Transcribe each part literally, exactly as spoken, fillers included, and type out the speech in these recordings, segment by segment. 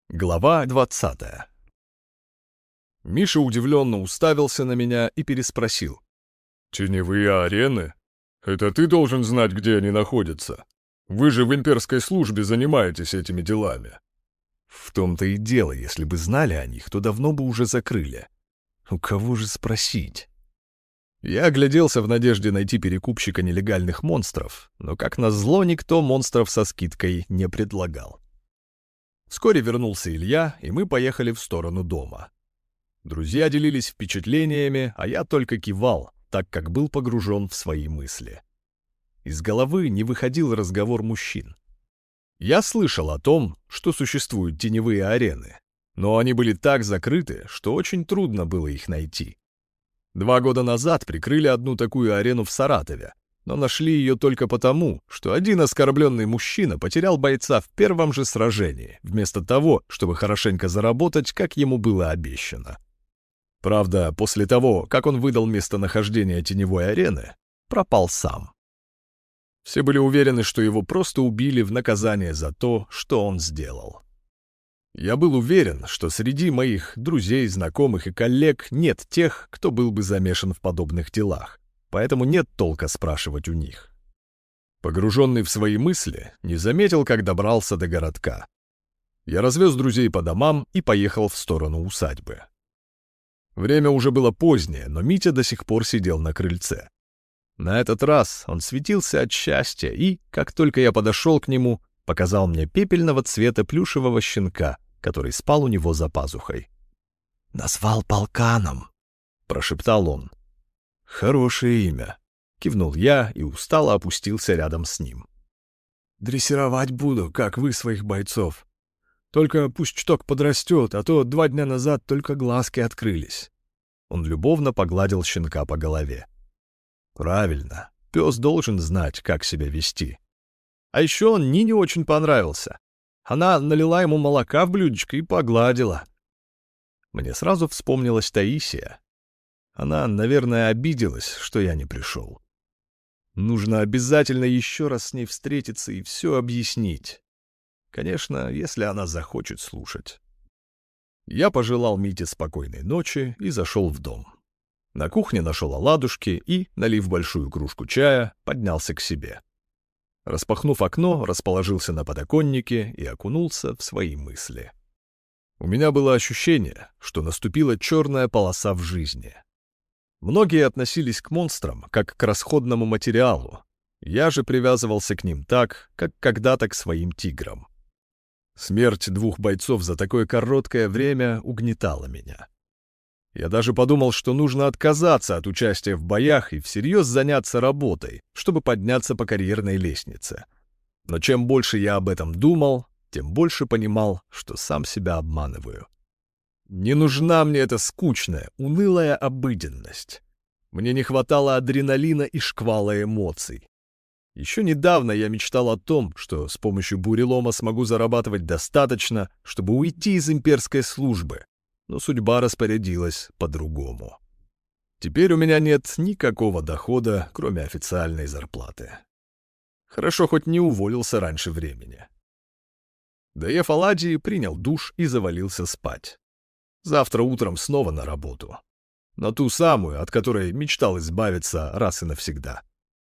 Глава двадцатая. Миша удивленно уставился на меня и переспросил. «Теневые арены? Это ты должен знать, где они находятся. Вы же в имперской службе занимаетесь этими делами». В том-то и дело, если бы знали о них, то давно бы уже закрыли. У кого же спросить? Я огляделся в надежде найти перекупщика нелегальных монстров, но, как назло, никто монстров со скидкой не предлагал. Вскоре вернулся Илья, и мы поехали в сторону дома. Друзья делились впечатлениями, а я только кивал, так как был погружен в свои мысли. Из головы не выходил разговор мужчин. Я слышал о том, что существуют теневые арены, но они были так закрыты, что очень трудно было их найти. Два года назад прикрыли одну такую арену в Саратове, но нашли ее только потому, что один оскорбленный мужчина потерял бойца в первом же сражении, вместо того, чтобы хорошенько заработать, как ему было обещано. Правда, после того, как он выдал местонахождение теневой арены, пропал сам. Все были уверены, что его просто убили в наказание за то, что он сделал. Я был уверен, что среди моих друзей, знакомых и коллег нет тех, кто был бы замешан в подобных делах. Поэтому нет толка спрашивать у них. Погруженный в свои мысли, не заметил, как добрался до городка. Я развез друзей по домам и поехал в сторону усадьбы. Время уже было позднее, но Митя до сих пор сидел на крыльце. На этот раз он светился от счастья и, как только я подошел к нему, показал мне пепельного цвета плюшевого щенка, который спал у него за пазухой. «Назвал полканом», — прошептал он. «Хорошее имя», — кивнул я и устало опустился рядом с ним. «Дрессировать буду, как вы своих бойцов. Только пусть чуток подрастет, а то два дня назад только глазки открылись». Он любовно погладил щенка по голове. «Правильно, пес должен знать, как себя вести». А еще он Нине очень понравился. Она налила ему молока в блюдечко и погладила. Мне сразу вспомнилась Таисия. Она, наверное, обиделась, что я не пришел. Нужно обязательно еще раз с ней встретиться и все объяснить. Конечно, если она захочет слушать. Я пожелал Мите спокойной ночи и зашел в дом. На кухне нашел оладушки и, налив большую кружку чая, поднялся к себе. Распахнув окно, расположился на подоконнике и окунулся в свои мысли. У меня было ощущение, что наступила черная полоса в жизни. Многие относились к монстрам как к расходному материалу. Я же привязывался к ним так, как когда-то к своим тиграм. Смерть двух бойцов за такое короткое время угнетала меня. Я даже подумал, что нужно отказаться от участия в боях и всерьез заняться работой, чтобы подняться по карьерной лестнице. Но чем больше я об этом думал, тем больше понимал, что сам себя обманываю. Не нужна мне эта скучная, унылая обыденность. Мне не хватало адреналина и шквала эмоций. Еще недавно я мечтал о том, что с помощью бурелома смогу зарабатывать достаточно, чтобы уйти из имперской службы. Но судьба распорядилась по-другому. Теперь у меня нет никакого дохода, кроме официальной зарплаты. Хорошо, хоть не уволился раньше времени. Доев оладьи, принял душ и завалился спать. Завтра утром снова на работу. На ту самую, от которой мечтал избавиться раз и навсегда.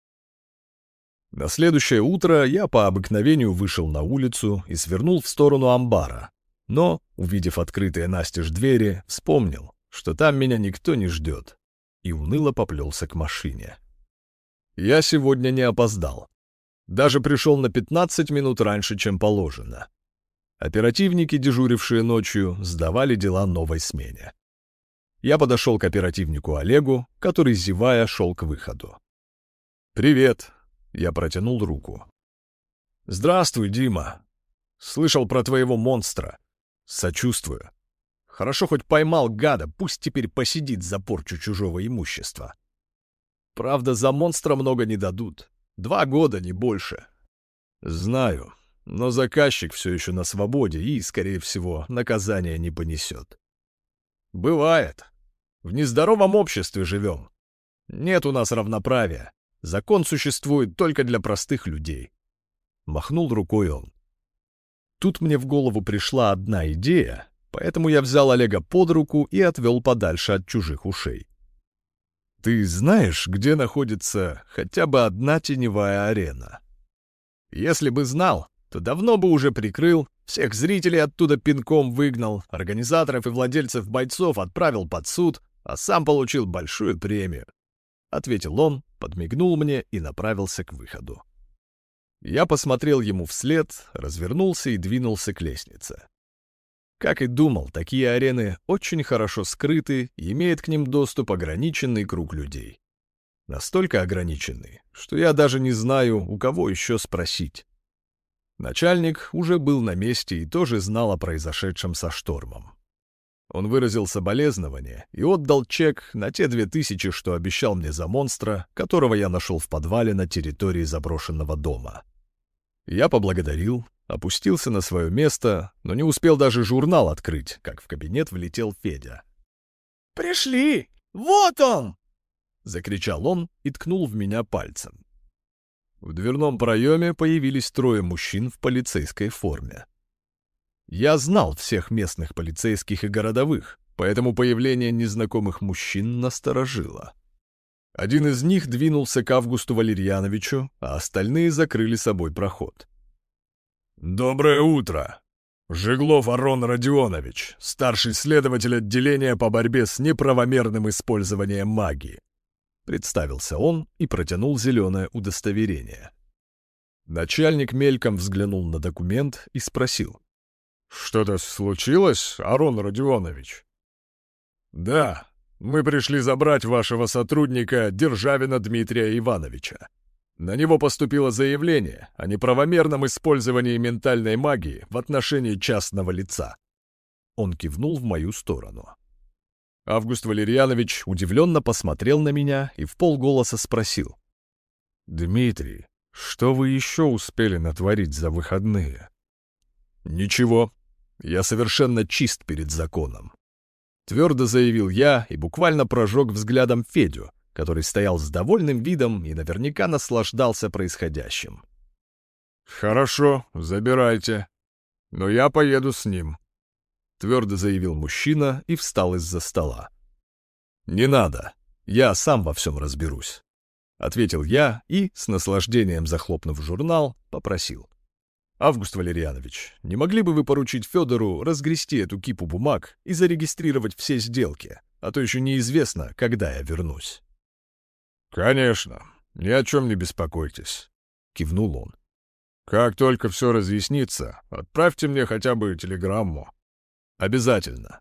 На следующее утро я по обыкновению вышел на улицу и свернул в сторону амбара. Но, увидев открытые настежь двери, вспомнил, что там меня никто не ждет, и уныло поплелся к машине. Я сегодня не опоздал. Даже пришел на пятнадцать минут раньше, чем положено. Оперативники, дежурившие ночью, сдавали дела новой смене. Я подошел к оперативнику Олегу, который, зевая, шел к выходу. «Привет!» — я протянул руку. «Здравствуй, Дима! Слышал про твоего монстра. Сочувствую. Хорошо хоть поймал гада, пусть теперь посидит за порчу чужого имущества. Правда, за монстра много не дадут. Два года, не больше. Знаю. Но заказчик все еще на свободе и, скорее всего, наказание не понесет. Бывает. В нездоровом обществе живем. Нет у нас равноправия. Закон существует только для простых людей. Махнул рукой он. Тут мне в голову пришла одна идея, поэтому я взял Олега под руку и отвел подальше от чужих ушей. «Ты знаешь, где находится хотя бы одна теневая арена?» «Если бы знал, то давно бы уже прикрыл, всех зрителей оттуда пинком выгнал, организаторов и владельцев бойцов отправил под суд, а сам получил большую премию», — ответил он, подмигнул мне и направился к выходу. Я посмотрел ему вслед, развернулся и двинулся к лестнице. Как и думал, такие арены очень хорошо скрыты и имеет к ним доступ ограниченный круг людей. Настолько ограниченный, что я даже не знаю, у кого еще спросить. Начальник уже был на месте и тоже знал о произошедшем со штормом. Он выразил соболезнование и отдал чек на те две тысячи, что обещал мне за монстра, которого я нашел в подвале на территории заброшенного дома. Я поблагодарил, опустился на свое место, но не успел даже журнал открыть, как в кабинет влетел Федя. «Пришли! Вот он!» — закричал он и ткнул в меня пальцем. В дверном проеме появились трое мужчин в полицейской форме. Я знал всех местных полицейских и городовых, поэтому появление незнакомых мужчин насторожило. Один из них двинулся к Августу Валерьяновичу, а остальные закрыли собой проход. «Доброе утро! Жеглов Арон Родионович, старший следователь отделения по борьбе с неправомерным использованием магии», — представился он и протянул зеленое удостоверение. Начальник мельком взглянул на документ и спросил. «Что-то случилось, Арон Родионович?» «Да, мы пришли забрать вашего сотрудника Державина Дмитрия Ивановича. На него поступило заявление о неправомерном использовании ментальной магии в отношении частного лица». Он кивнул в мою сторону. Август Валерьянович удивленно посмотрел на меня и вполголоса спросил. «Дмитрий, что вы еще успели натворить за выходные?» «Ничего, я совершенно чист перед законом», — твердо заявил я и буквально прожег взглядом Федю, который стоял с довольным видом и наверняка наслаждался происходящим. «Хорошо, забирайте, но я поеду с ним», — твердо заявил мужчина и встал из-за стола. «Не надо, я сам во всем разберусь», — ответил я и, с наслаждением захлопнув журнал, попросил. «Август Валерьянович, не могли бы вы поручить Федору разгрести эту кипу бумаг и зарегистрировать все сделки, а то еще неизвестно, когда я вернусь». «Конечно, ни о чем не беспокойтесь», — кивнул он. «Как только все разъяснится, отправьте мне хотя бы телеграмму». «Обязательно».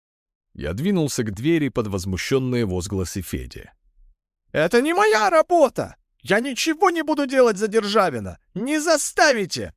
Я двинулся к двери под возмущенные возгласы Феди. «Это не моя работа! Я ничего не буду делать за Державина! Не заставите!»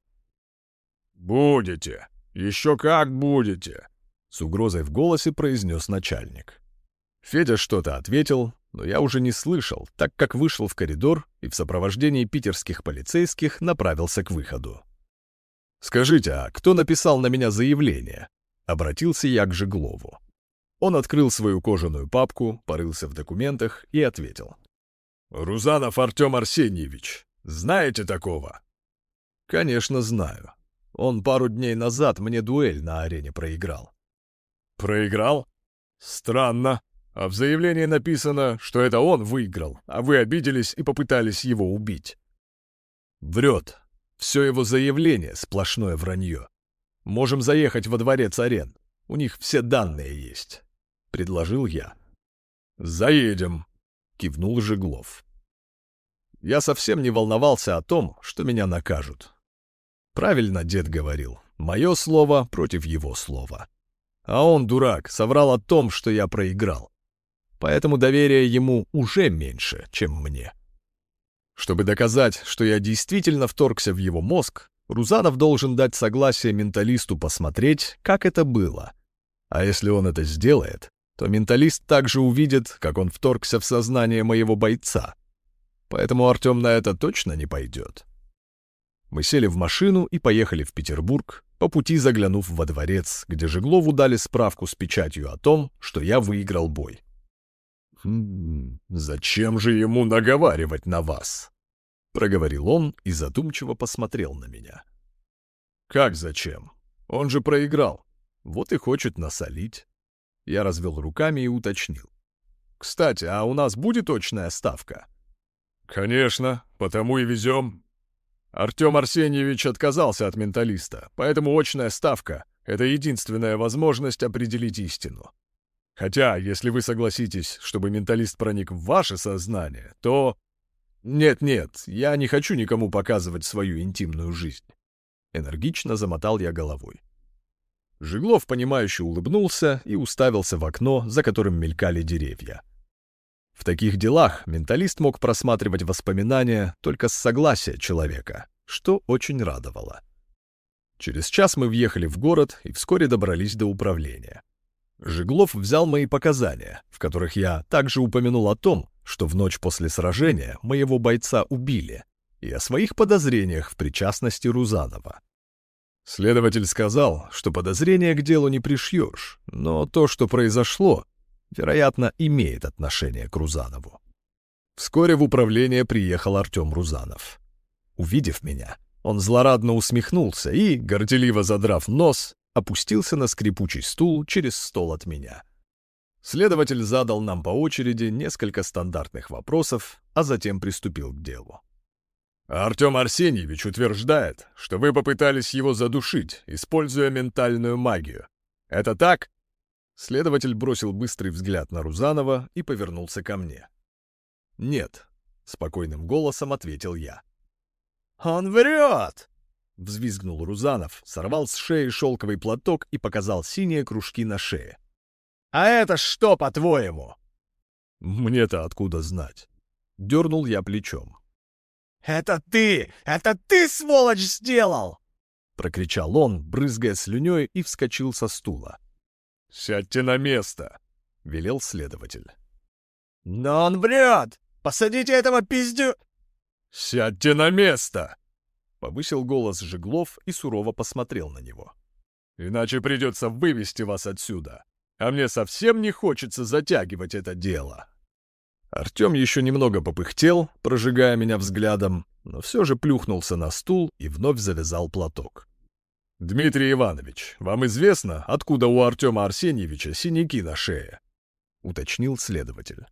«Будете! Еще как будете!» — с угрозой в голосе произнес начальник. Федя что-то ответил, но я уже не слышал, так как вышел в коридор и в сопровождении питерских полицейских направился к выходу. «Скажите, а кто написал на меня заявление?» — обратился я к Жеглову. Он открыл свою кожаную папку, порылся в документах и ответил. «Рузанов Артем Арсеньевич. Знаете такого?» «Конечно, знаю. Он пару дней назад мне дуэль на арене проиграл». «Проиграл? Странно. А в заявлении написано, что это он выиграл, а вы обиделись и попытались его убить». «Врет. Все его заявление — сплошное вранье. Можем заехать во дворец арен. У них все данные есть», — предложил я. «Заедем», — кивнул Жеглов. Я совсем не волновался о том, что меня накажут. Правильно дед говорил, мое слово против его слова. А он, дурак, соврал о том, что я проиграл. Поэтому доверие ему уже меньше, чем мне. Чтобы доказать, что я действительно вторгся в его мозг, Рузанов должен дать согласие менталисту посмотреть, как это было. А если он это сделает, то менталист также увидит, как он вторгся в сознание моего бойца. Поэтому Артем на это точно не пойдет. Мы сели в машину и поехали в Петербург, по пути заглянув во дворец, где Жеглову дали справку с печатью о том, что я выиграл бой. «Хм, зачем же ему наговаривать на вас?» — проговорил он и задумчиво посмотрел на меня. «Как зачем? Он же проиграл. Вот и хочет насолить. Я развел руками и уточнил. Кстати, а у нас будет очная ставка? Конечно, потому и везем. Артем Арсеньевич отказался от менталиста, поэтому очная ставка — это единственная возможность определить истину. Хотя, если вы согласитесь, чтобы менталист проник в ваше сознание, то... Нет-нет, я не хочу никому показывать свою интимную жизнь. Энергично замотал я головой. Жиглов, понимающе улыбнулся и уставился в окно, за которым мелькали деревья. В таких делах менталист мог просматривать воспоминания только с согласия человека, что очень радовало. Через час мы въехали в город и вскоре добрались до управления. Жиглов взял мои показания, в которых я также упомянул о том, что в ночь после сражения моего бойца убили, и о своих подозрениях в причастности Рузанова. Следователь сказал, что подозрения к делу не пришьешь, но то, что произошло, вероятно, имеет отношение к Рузанову. Вскоре в управление приехал Артем Рузанов. Увидев меня, он злорадно усмехнулся и, горделиво задрав нос, опустился на скрипучий стул через стол от меня. Следователь задал нам по очереди несколько стандартных вопросов, а затем приступил к делу. Артем Арсеньевич утверждает, что вы попытались его задушить, используя ментальную магию. Это так? Следователь бросил быстрый взгляд на Рузанова и повернулся ко мне. «Нет», — спокойным голосом ответил я. «Он врет!» — взвизгнул Рузанов, сорвал с шеи шелковый платок и показал синие кружки на шее. «А это что, по-твоему?» «Мне-то откуда знать?» — дернул я плечом. «Это ты! Это ты, сволочь, сделал!» — прокричал он, брызгая слюней, и вскочил со стула. «Сядьте на место!» — велел следователь. «Но он врет! Посадите этого пиздю...» «Сядьте на место!» — повысил голос Жиглов и сурово посмотрел на него. «Иначе придется вывести вас отсюда, а мне совсем не хочется затягивать это дело». Артем еще немного попыхтел, прожигая меня взглядом, но все же плюхнулся на стул и вновь завязал платок. «Дмитрий Иванович, вам известно, откуда у Артема Арсеньевича синяки на шее?» — уточнил следователь.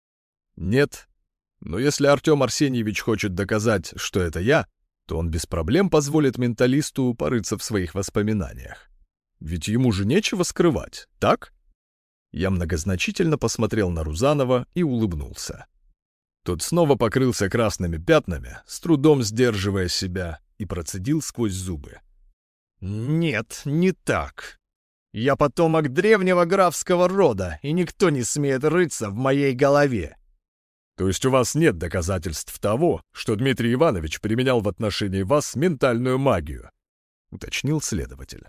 «Нет, но если Артем Арсеньевич хочет доказать, что это я, то он без проблем позволит менталисту порыться в своих воспоминаниях. Ведь ему же нечего скрывать, так?» Я многозначительно посмотрел на Рузанова и улыбнулся. Тот снова покрылся красными пятнами, с трудом сдерживая себя, и процедил сквозь зубы. «Нет, не так. Я потомок древнего графского рода, и никто не смеет рыться в моей голове». «То есть у вас нет доказательств того, что Дмитрий Иванович применял в отношении вас ментальную магию?» — уточнил следователь.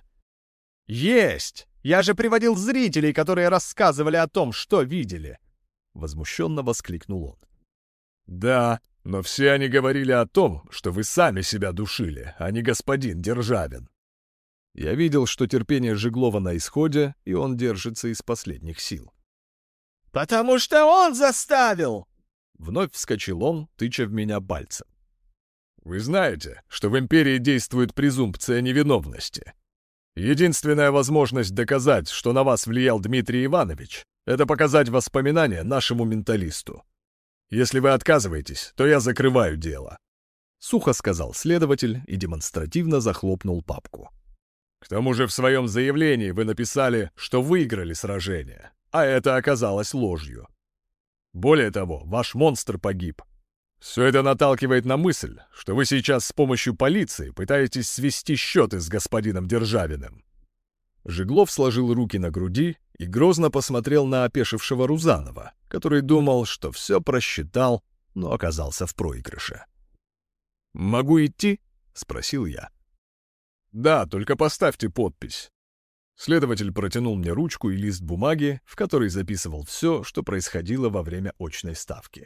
«Есть! Я же приводил зрителей, которые рассказывали о том, что видели!» — возмущенно воскликнул он. «Да, но все они говорили о том, что вы сами себя душили, а не господин Державин». Я видел, что терпение Жиглова на исходе, и он держится из последних сил. «Потому что он заставил!» Вновь вскочил он, тыча в меня пальцем. «Вы знаете, что в империи действует презумпция невиновности? Единственная возможность доказать, что на вас влиял Дмитрий Иванович, это показать воспоминания нашему менталисту. Если вы отказываетесь, то я закрываю дело», — сухо сказал следователь и демонстративно захлопнул папку. «К тому же в своем заявлении вы написали, что выиграли сражение, а это оказалось ложью. Более того, ваш монстр погиб. Все это наталкивает на мысль, что вы сейчас с помощью полиции пытаетесь свести счеты с господином Державиным». Жиглов сложил руки на груди и грозно посмотрел на опешившего Рузанова, который думал, что все просчитал, но оказался в проигрыше. «Могу идти?» — спросил я. «Да, только поставьте подпись». Следователь протянул мне ручку и лист бумаги, в который записывал все, что происходило во время очной ставки.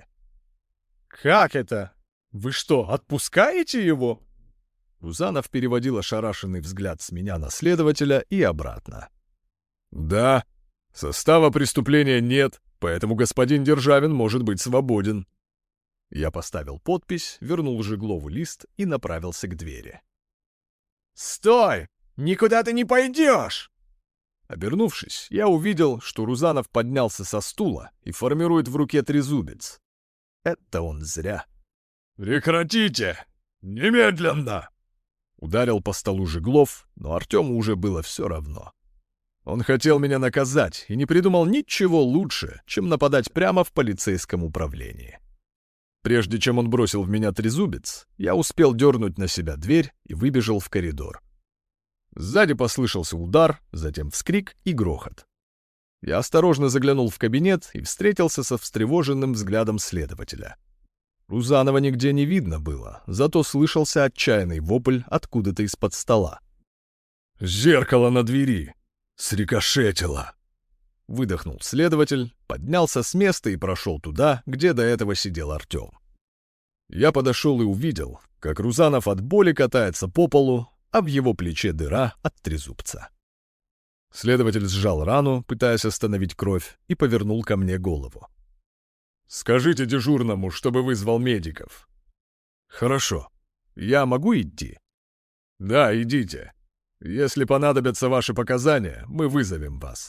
«Как это? Вы что, отпускаете его?» Рузанов переводил ошарашенный взгляд с меня на следователя и обратно. «Да, состава преступления нет, поэтому господин Державин может быть свободен». Я поставил подпись, вернул Жиглову лист и направился к двери. «Стой! Никуда ты не пойдешь!» Обернувшись, я увидел, что Рузанов поднялся со стула и формирует в руке трезубец. Это он зря. «Прекратите! Немедленно!» Ударил по столу Жеглов, но Артему уже было все равно. Он хотел меня наказать и не придумал ничего лучше, чем нападать прямо в полицейском управлении. Прежде чем он бросил в меня трезубец, я успел дернуть на себя дверь и выбежал в коридор. Сзади послышался удар, затем вскрик и грохот. Я осторожно заглянул в кабинет и встретился со встревоженным взглядом следователя. Рузанова нигде не видно было, зато слышался отчаянный вопль откуда-то из-под стола. «Зеркало на двери! Срикошетило!» Выдохнул следователь, поднялся с места и прошел туда, где до этого сидел Артем. Я подошел и увидел, как Рузанов от боли катается по полу, а в его плече дыра от трезубца. Следователь сжал рану, пытаясь остановить кровь, и повернул ко мне голову. «Скажите дежурному, чтобы вызвал медиков». «Хорошо. Я могу идти?» «Да, идите. Если понадобятся ваши показания, мы вызовем вас».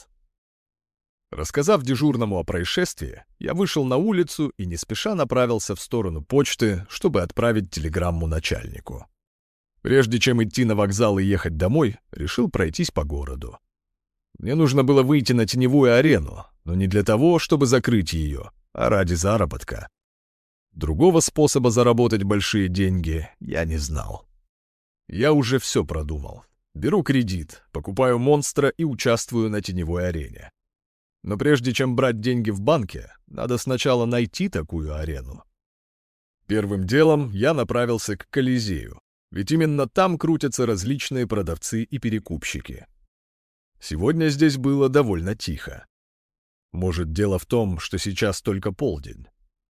Рассказав дежурному о происшествии, я вышел на улицу и не спеша направился в сторону почты, чтобы отправить телеграмму начальнику. Прежде чем идти на вокзал и ехать домой, решил пройтись по городу. Мне нужно было выйти на теневую арену, но не для того, чтобы закрыть ее, а ради заработка. Другого способа заработать большие деньги я не знал. Я уже все продумал. Беру кредит, покупаю монстра и участвую на теневой арене. Но прежде чем брать деньги в банке, надо сначала найти такую арену. Первым делом я направился к Колизею, ведь именно там крутятся различные продавцы и перекупщики. Сегодня здесь было довольно тихо. Может, дело в том, что сейчас только полдень.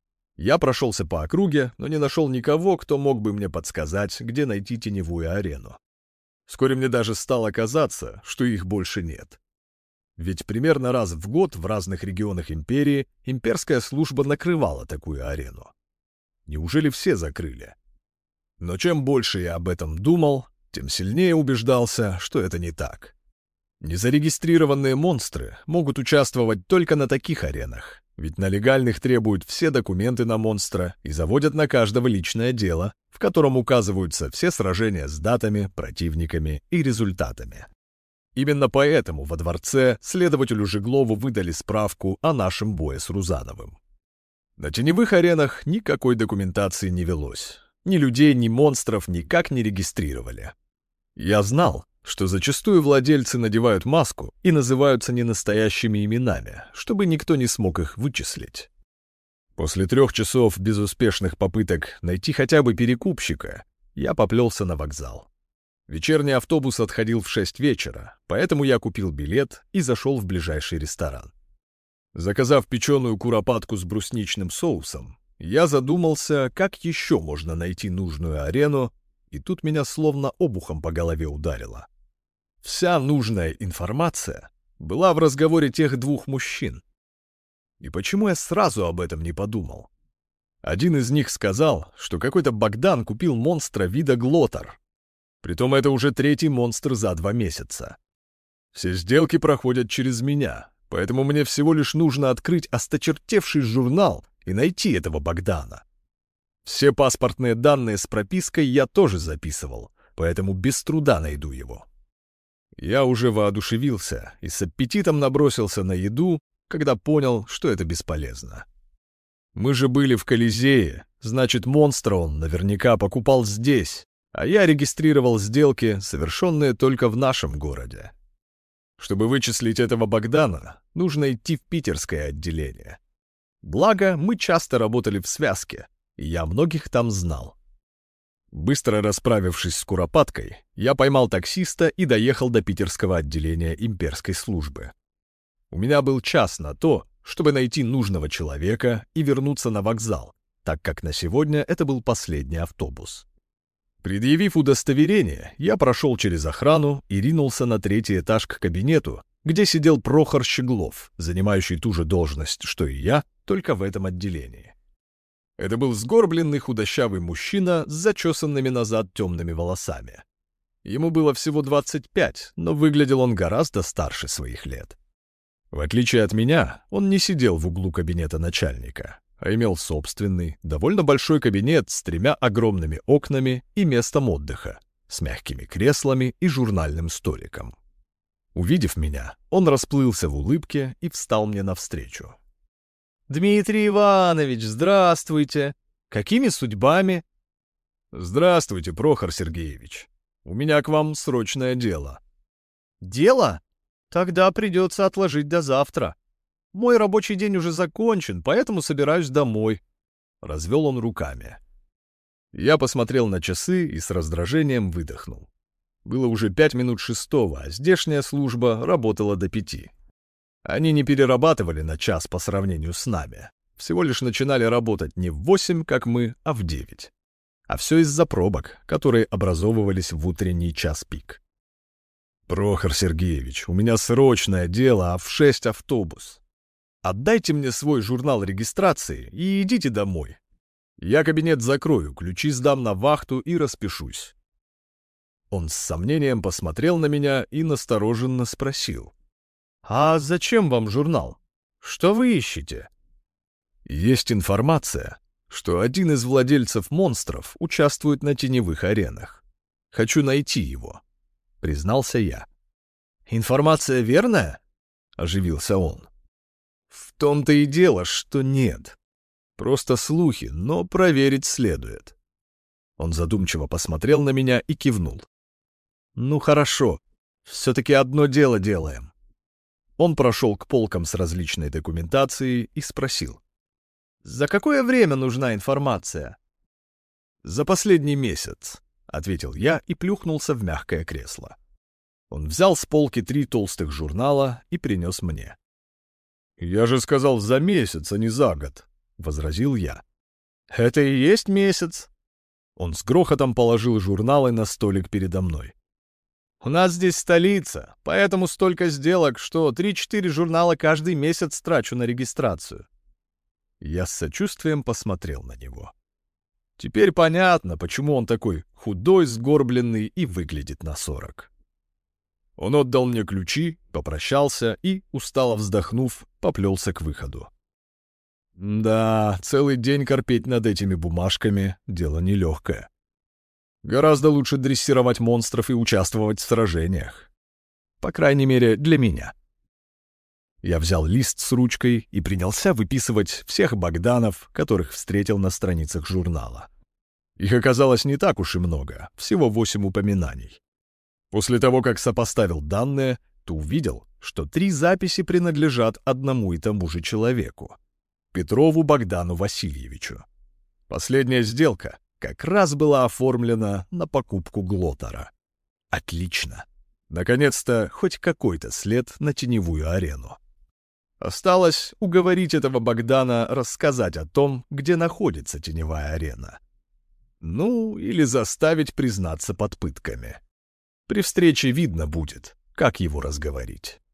Я прошелся по округе, но не нашел никого, кто мог бы мне подсказать, где найти теневую арену. Вскоре мне даже стало казаться, что их больше нет. Ведь примерно раз в год в разных регионах империи имперская служба накрывала такую арену. Неужели все закрыли? Но чем больше я об этом думал, тем сильнее убеждался, что это не так. Незарегистрированные монстры могут участвовать только на таких аренах, ведь на легальных требуют все документы на монстра и заводят на каждого личное дело, в котором указываются все сражения с датами, противниками и результатами. Именно поэтому во дворце следователю Жеглову выдали справку о нашем бое с Рузановым. На теневых аренах никакой документации не велось. Ни людей, ни монстров никак не регистрировали. Я знал, что зачастую владельцы надевают маску и называются ненастоящими именами, чтобы никто не смог их вычислить. После трех часов безуспешных попыток найти хотя бы перекупщика, я поплелся на вокзал. Вечерний автобус отходил в шесть вечера, поэтому я купил билет и зашел в ближайший ресторан. Заказав печеную куропатку с брусничным соусом, я задумался, как еще можно найти нужную арену, и тут меня словно обухом по голове ударило. Вся нужная информация была в разговоре тех двух мужчин. И почему я сразу об этом не подумал? Один из них сказал, что какой-то Богдан купил монстра вида Глотар. Притом это уже третий монстр за два месяца. Все сделки проходят через меня, поэтому мне всего лишь нужно открыть осточертевший журнал и найти этого Богдана. Все паспортные данные с пропиской я тоже записывал, поэтому без труда найду его. Я уже воодушевился и с аппетитом набросился на еду, когда понял, что это бесполезно. Мы же были в Колизее, значит, монстра он наверняка покупал здесь, а я регистрировал сделки, совершенные только в нашем городе. Чтобы вычислить этого Богдана, нужно идти в питерское отделение. Благо, мы часто работали в связке, и я многих там знал. Быстро расправившись с куропаткой, я поймал таксиста и доехал до питерского отделения имперской службы. У меня был час на то, чтобы найти нужного человека и вернуться на вокзал, так как на сегодня это был последний автобус. Предъявив удостоверение, я прошел через охрану и ринулся на третий этаж к кабинету, где сидел Прохор Щеглов, занимающий ту же должность, что и я, только в этом отделении. Это был сгорбленный худощавый мужчина с зачесанными назад темными волосами. Ему было всего двадцать пять, но выглядел он гораздо старше своих лет. В отличие от меня, он не сидел в углу кабинета начальника, а имел собственный, довольно большой кабинет с тремя огромными окнами и местом отдыха, с мягкими креслами и журнальным столиком. Увидев меня, он расплылся в улыбке и встал мне навстречу. «Дмитрий Иванович, здравствуйте! Какими судьбами?» «Здравствуйте, Прохор Сергеевич. У меня к вам срочное дело». «Дело? Тогда придется отложить до завтра. Мой рабочий день уже закончен, поэтому собираюсь домой». Развел он руками. Я посмотрел на часы и с раздражением выдохнул. Было уже пять минут шестого, а здешняя служба работала до пяти. Они не перерабатывали на час по сравнению с нами. Всего лишь начинали работать не в восемь, как мы, а в девять. А все из-за пробок, которые образовывались в утренний час пик. «Прохор Сергеевич, у меня срочное дело, а в шесть автобус. Отдайте мне свой журнал регистрации и идите домой. Я кабинет закрою, ключи сдам на вахту и распишусь». Он с сомнением посмотрел на меня и настороженно спросил. «А зачем вам журнал? Что вы ищете?» «Есть информация, что один из владельцев монстров участвует на теневых аренах. Хочу найти его», — признался я. «Информация верная?» — оживился он. «В том-то и дело, что нет. Просто слухи, но проверить следует». Он задумчиво посмотрел на меня и кивнул. «Ну хорошо, все-таки одно дело делаем». Он прошел к полкам с различной документацией и спросил. «За какое время нужна информация?» «За последний месяц», — ответил я и плюхнулся в мягкое кресло. Он взял с полки три толстых журнала и принес мне. «Я же сказал за месяц, а не за год», — возразил я. «Это и есть месяц». Он с грохотом положил журналы на столик передо мной. «У нас здесь столица, поэтому столько сделок, что три-четыре журнала каждый месяц трачу на регистрацию». Я с сочувствием посмотрел на него. Теперь понятно, почему он такой худой, сгорбленный и выглядит на сорок. Он отдал мне ключи, попрощался и, устало вздохнув, поплелся к выходу. Да, целый день корпеть над этими бумажками — дело нелегкое. Гораздо лучше дрессировать монстров и участвовать в сражениях. По крайней мере, для меня. Я взял лист с ручкой и принялся выписывать всех Богданов, которых встретил на страницах журнала. Их оказалось не так уж и много, всего восемь упоминаний. После того, как сопоставил данные, то увидел, что три записи принадлежат одному и тому же человеку — Петрову Богдану Васильевичу. Последняя сделка как раз была оформлена на покупку Глотара. Отлично. Наконец-то хоть какой-то след на теневую арену. Осталось уговорить этого Богдана рассказать о том, где находится теневая арена. Ну, или заставить признаться под пытками. При встрече видно будет, как его разговорить.